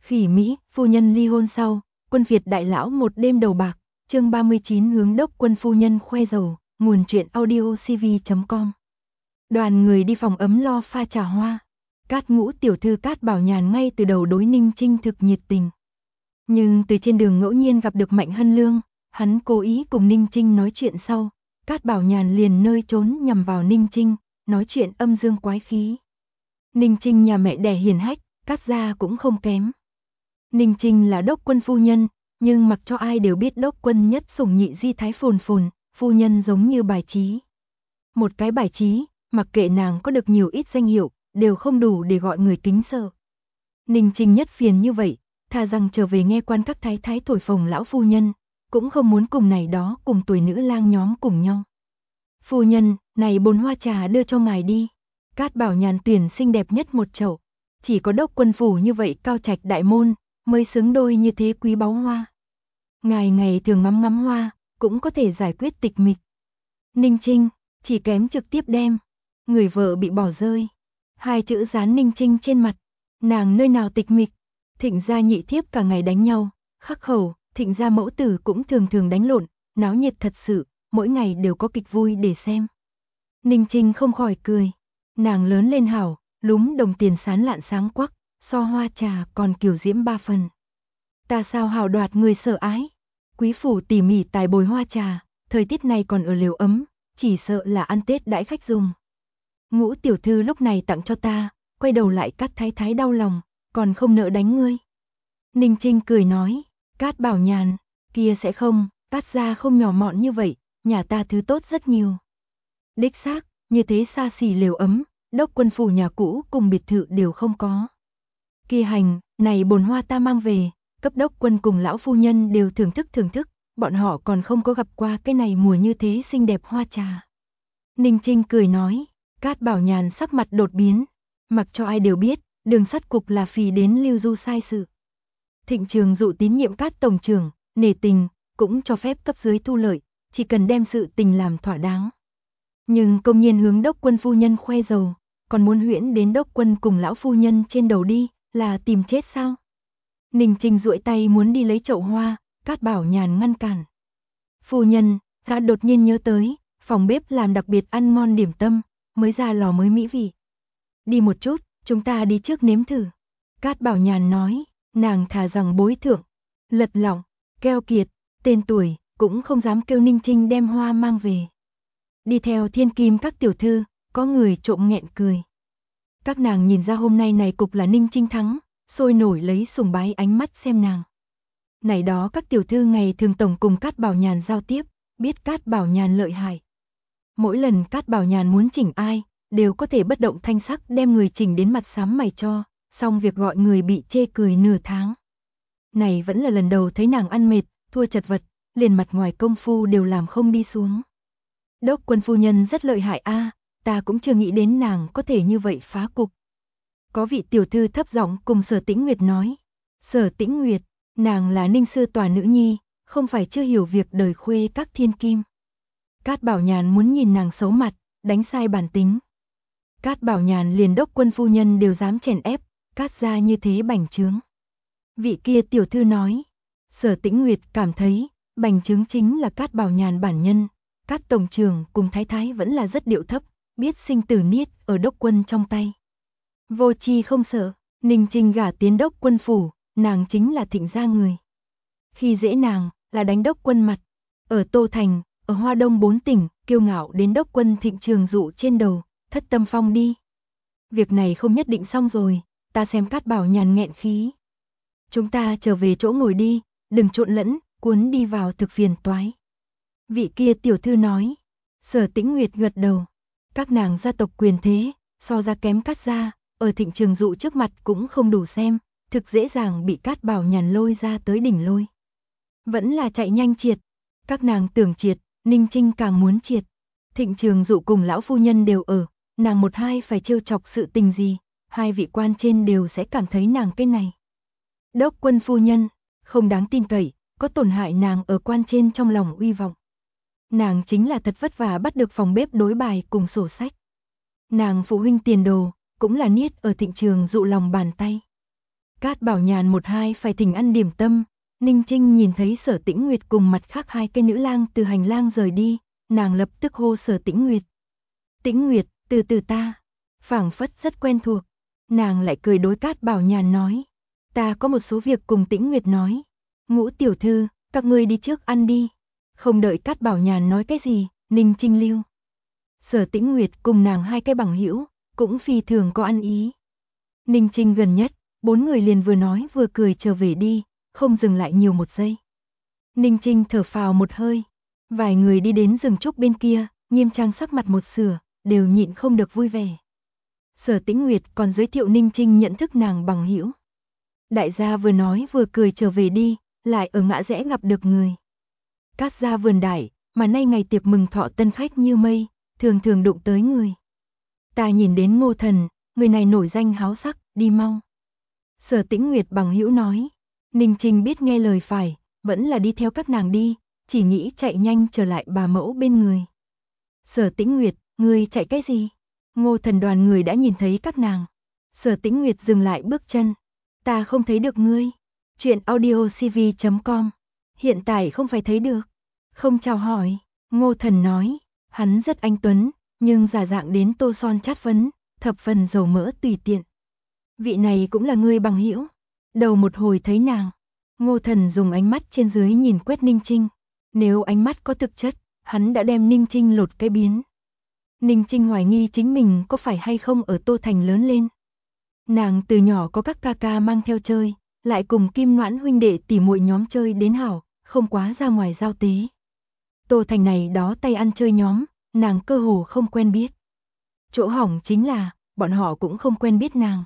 Khỉ Mỹ, phu nhân ly hôn sau, quân Việt đại lão một đêm đầu bạc, chương 39 hướng đốc quân phu nhân khoe dầu, nguồn truyện audio cv.com. Đoàn người đi phòng ấm lo pha trà hoa. Cát Ngũ tiểu thư Cát Bảo Nhàn ngay từ đầu đối Ninh Trinh thực nhiệt tình. Nhưng từ trên đường ngẫu nhiên gặp được Mạnh Hân Lương, hắn cố ý cùng Ninh Trinh nói chuyện sau, Cát Bảo Nhàn liền nơi trốn nhằm vào Ninh Trinh, nói chuyện âm dương quái khí. Ninh Trinh nhà mẹ đẻ hiền hách, Cát gia cũng không kém. Ninh Trinh là đốc quân phu nhân, nhưng mặc cho ai đều biết đốc quân nhất sủng nhị di thái phồn phồn, phu nhân giống như bài trí. Một cái bài trí, mặc kệ nàng có được nhiều ít danh hiệu, đều không đủ để gọi người kính sợ. Ninh Trinh nhất phiền như vậy, thà rằng trở về nghe quan các thái thái thổi phồng lão phu nhân, cũng không muốn cùng này đó cùng tuổi nữ lang nhóm cùng nhau. Phu nhân, này bồn hoa trà đưa cho ngài đi. Cát Bảo Nhàn tuyển xinh đẹp nhất một chậu, chỉ có đốc quân phủ như vậy cao trạch đại môn, mới xứng đôi như thế quý báu hoa. Ngài ngày thường ngắm ngắm hoa, cũng có thể giải quyết tịch mịch. Ninh Trinh, chỉ kém trực tiếp đem người vợ bị bỏ rơi. Hai chữ dán Ninh Trinh trên mặt, nàng nơi nào tịch mịch. Thịnh gia nhị thiếp cả ngày đánh nhau, khắc khẩu, Thịnh gia mẫu tử cũng thường thường đánh lộn, náo nhiệt thật sự, mỗi ngày đều có kịch vui để xem. Ninh Trinh không khỏi cười, nàng lớn lên hảo, lúm đồng tiền sán lạn sáng quắc, so hoa trà còn kiều diễm ba phần. Ta sao hào đoạt người sợ ái, quý phủ tỉ mỉ tài bồi hoa trà, thời tiết này còn ở lều ấm, chỉ sợ là ăn Tết đãi khách dùng. Ngũ tiểu thư lúc này tặng cho ta, quay đầu lại Cát thái thái đau lòng, còn không nỡ đánh ngươi. Ninh Trinh cười nói, Cát Bảo Nhàn, kia sẽ không, Cát gia không nhỏ mọn như vậy, nhà ta thứ tốt rất nhiều. Đích xác, như thế xa xỉ lều ấm, đốc quân phủ nhà cũ cùng biệt thự đều không có. Kia hành, này bồn hoa ta mang về, cấp đốc quân cùng lão phu nhân đều thưởng thức, bọn họ còn không có gặp qua cái này mùa như thế xinh đẹp hoa trà. Ninh Trinh cười nói, Cát Bảo Nhàn sắc mặt đột biến, mặc cho ai đều biết, đường sắt cục là phì đến lưu du sai sự. Thịnh Trường Dụ tín nhiệm Cát tổng trưởng, nể tình, cũng cho phép cấp dưới thu lợi, chỉ cần đem sự tình làm thỏa đáng. Nhưng công nhiên hướng đốc quân phu nhân khoe dầu, còn muốn huyễn đến đốc quân cùng lão phu nhân trên đầu đi, là tìm chết sao? Ninh Trinh duỗi tay muốn đi lấy chậu hoa, Cát Bảo Nhàn ngăn cản. Phu nhân, ta đột nhiên nhớ tới, phòng bếp làm đặc biệt ăn ngon điểm tâm, mới ra lò mới mỹ vị. Đi một chút, chúng ta đi trước nếm thử. Cát Bảo Nhàn nói, nàng thà rằng bối thượng, lật lọng, keo kiệt, tên tuổi, cũng không dám kêu Ninh Trinh đem hoa mang về. Đi theo thiên kim các tiểu thư, có người trộm nghẹn cười. Các nàng nhìn ra hôm nay này cục là Ninh Trinh thắng, sôi nổi lấy sùng bái ánh mắt xem nàng. Này đó các tiểu thư ngày thường tổng cùng Cát Bảo Nhàn giao tiếp, biết Cát Bảo Nhàn lợi hại. Mỗi lần Cát Bảo Nhàn muốn chỉnh ai, đều có thể bất động thanh sắc đem người chỉnh đến mặt xám mày cho, xong việc gọi người bị chê cười nửa tháng. Này vẫn là lần đầu thấy nàng ăn mệt, thua chật vật, liền mặt ngoài công phu đều làm không đi xuống. Đốc quân phu nhân rất lợi hại a, ta cũng chưa nghĩ đến nàng có thể như vậy phá cục. Có vị tiểu thư thấp giọng cùng Sở Tĩnh Nguyệt nói. Sở Tĩnh Nguyệt, nàng là Ninh sư tòa nữ nhi, không phải chưa hiểu việc đời khuê các thiên kim. Cát Bảo Nhàn muốn nhìn nàng xấu mặt, đánh sai bản tính. Cát Bảo Nhàn liền đốc quân phu nhân đều dám chèn ép, Cát gia như thế bành trướng. Vị kia tiểu thư nói, Sở Tĩnh Nguyệt cảm thấy, bành trướng chính là Cát Bảo Nhàn bản nhân, Cát tổng trưởng cùng thái thái vẫn là rất điệu thấp, biết sinh tử niết ở đốc quân trong tay. Vô chi không sợ, Ninh Trinh gả tiến đốc quân phủ, nàng chính là Thịnh gia người. Khi dễ nàng, là đánh đốc quân mặt, ở Tô Thành, ở Hoa Đông 4 tỉnh, kiêu ngạo đến đốc quân Thịnh Trường Dụ trên đầu, thất tâm phong đi. Việc này không nhất định xong rồi, ta xem Cát Bảo Nhàn nghẹn khí. Chúng ta trở về chỗ ngồi đi, đừng trộn lẫn, cuốn đi vào thực phiền toái. Vị kia tiểu thư nói, Sở Tĩnh Nguyệt gật đầu, các nàng gia tộc quyền thế, so ra kém Cát gia, ở Thịnh Trường Dụ trước mặt cũng không đủ xem, thực dễ dàng bị Cát Bảo Nhàn lôi ra tới đỉnh lôi. Vẫn là chạy nhanh triệt, các nàng tưởng triệt, Ninh Trinh càng muốn triệt. Thịnh Trường Dụ cùng lão phu nhân đều ở, nàng một hai phải trêu chọc sự tình gì, hai vị quan trên đều sẽ cảm thấy nàng cái này. Đốc quân phu nhân, không đáng tin cậy, có tổn hại nàng ở quan trên trong lòng uy vọng. Nàng chính là thật vất vả bắt được phòng bếp đối bài cùng sổ sách. Nàng phụ huynh tiền đồ, cũng là niết ở Thịnh Trường Dụ lòng bàn tay. Cát Bảo Nhàn một hai phải thỉnh ăn điểm tâm. Ninh Trinh nhìn thấy Sở Tĩnh Nguyệt cùng mặt khác hai cái nữ lang từ hành lang rời đi, nàng lập tức hô Sở Tĩnh Nguyệt. Tĩnh Nguyệt, từ từ ta. Phảng phất rất quen thuộc. Nàng lại cười đối Cát Bảo Nhàn nói. Ta có một số việc cùng Tĩnh Nguyệt nói. Ngũ tiểu thư, các ngươi đi trước ăn đi. Không đợi Cát Bảo Nhàn nói cái gì, Ninh Trinh lưu. Sở Tĩnh Nguyệt cùng nàng hai cái bằng hữu cũng phi thường có ăn ý. Ninh Trinh gần nhất, bốn người liền vừa nói vừa cười trở về đi, không dừng lại nhiều một giây. Ninh Trinh thở phào một hơi, vài người đi đến rừng trúc bên kia, Nghiêm Trang sắc mặt một sửa, đều nhịn không được vui vẻ. Sở Tĩnh Nguyệt còn giới thiệu Ninh Trinh nhận thức nàng bằng hữu. Đại gia vừa nói vừa cười trở về đi, lại ở ngã rẽ gặp được người. Cát gia vườn đại, mà nay ngày tiệc mừng thọ tân khách như mây, thường thường đụng tới người. Ta nhìn đến Ngô Thần, người này nổi danh háo sắc, đi mau. Sở Tĩnh Nguyệt bằng hữu nói. Ninh Trinh biết nghe lời phải, vẫn là đi theo các nàng đi, chỉ nghĩ chạy nhanh trở lại bà mẫu bên người. Sở Tĩnh Nguyệt, ngươi chạy cái gì? Ngô Thần đoàn người đã nhìn thấy các nàng. Sở Tĩnh Nguyệt dừng lại bước chân. Ta không thấy được ngươi. Chuyện audiocv.com. Hiện tại không phải thấy được. Không chào hỏi. Ngô Thần nói. Hắn rất anh tuấn, nhưng giả dạng đến tô son chát phấn, thập phần dầu mỡ tùy tiện. Vị này cũng là ngươi bằng hữu. Đầu một hồi thấy nàng. Ngô Thần dùng ánh mắt trên dưới nhìn quét Ninh Trinh. Nếu ánh mắt có thực chất, hắn đã đem Ninh Trinh lột cái biến. Ninh Trinh hoài nghi chính mình có phải hay không ở Tô Thành lớn lên. Nàng từ nhỏ có các ca ca mang theo chơi, lại cùng Kim Noãn huynh đệ tỉ muội nhóm chơi đến hảo, không quá ra ngoài giao tế. Tô Thành này đó tay ăn chơi nhóm, nàng cơ hồ không quen biết. Chỗ hỏng chính là, bọn họ cũng không quen biết nàng.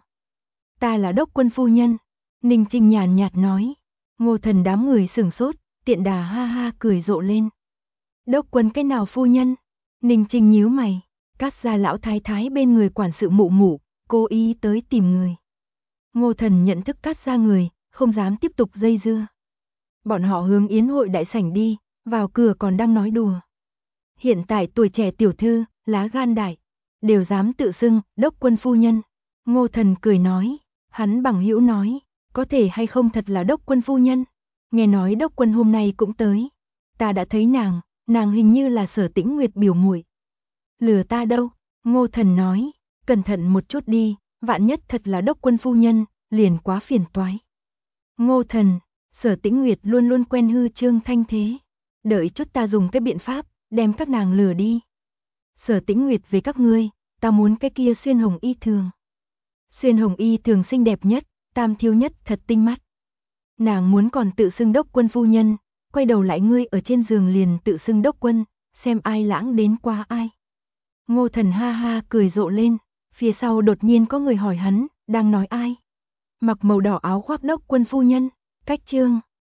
Ta là Đốc Quân phu nhân. Ninh Trinh nhàn nhạt nói. Ngô Thần đám người sửng sốt, tiện đà ha ha cười rộ lên. Đốc Quân cái nào phu nhân? Ninh Trinh nhíu mày. Cát gia lão thái thái bên người quản sự mụ mụ, cố ý tới tìm người. Ngô Thần nhận thức Cát gia người, không dám tiếp tục dây dưa. Bọn họ hướng yến hội đại sảnh đi, vào cửa còn đang nói đùa. Hiện tại tuổi trẻ tiểu thư, lá gan đại, đều dám tự xưng Đốc Quân phu nhân. Ngô Thần cười nói, hắn bằng hữu nói, có thể hay không thật là Đốc Quân phu nhân. Nghe nói Đốc Quân hôm nay cũng tới. Ta đã thấy nàng hình như là Sở Tĩnh Nguyệt biểu muội. Lừa ta đâu? Ngô Thần nói, cẩn thận một chút đi, vạn nhất thật là Đốc Quân phu nhân, liền quá phiền toái. Ngô Thần, Sở Tĩnh Nguyệt luôn luôn quen hư trương thanh thế. Đợi chút ta dùng cái biện pháp, đem các nàng lừa đi. Sở Tĩnh Nguyệt về các ngươi, ta muốn cái kia xuyên hồng y thường. Xuyên hồng y thường xinh đẹp nhất, tam thiếu nhất thật tinh mắt. Nàng muốn còn tự xưng Đốc Quân phu nhân, quay đầu lại ngươi ở trên giường liền tự xưng Đốc Quân, xem ai lãng đến qua ai. Ngô Thần ha ha cười rộ lên, phía sau đột nhiên có người hỏi hắn, đang nói ai? Mặc màu đỏ áo khoác Đốc Quân phu nhân, cách chương.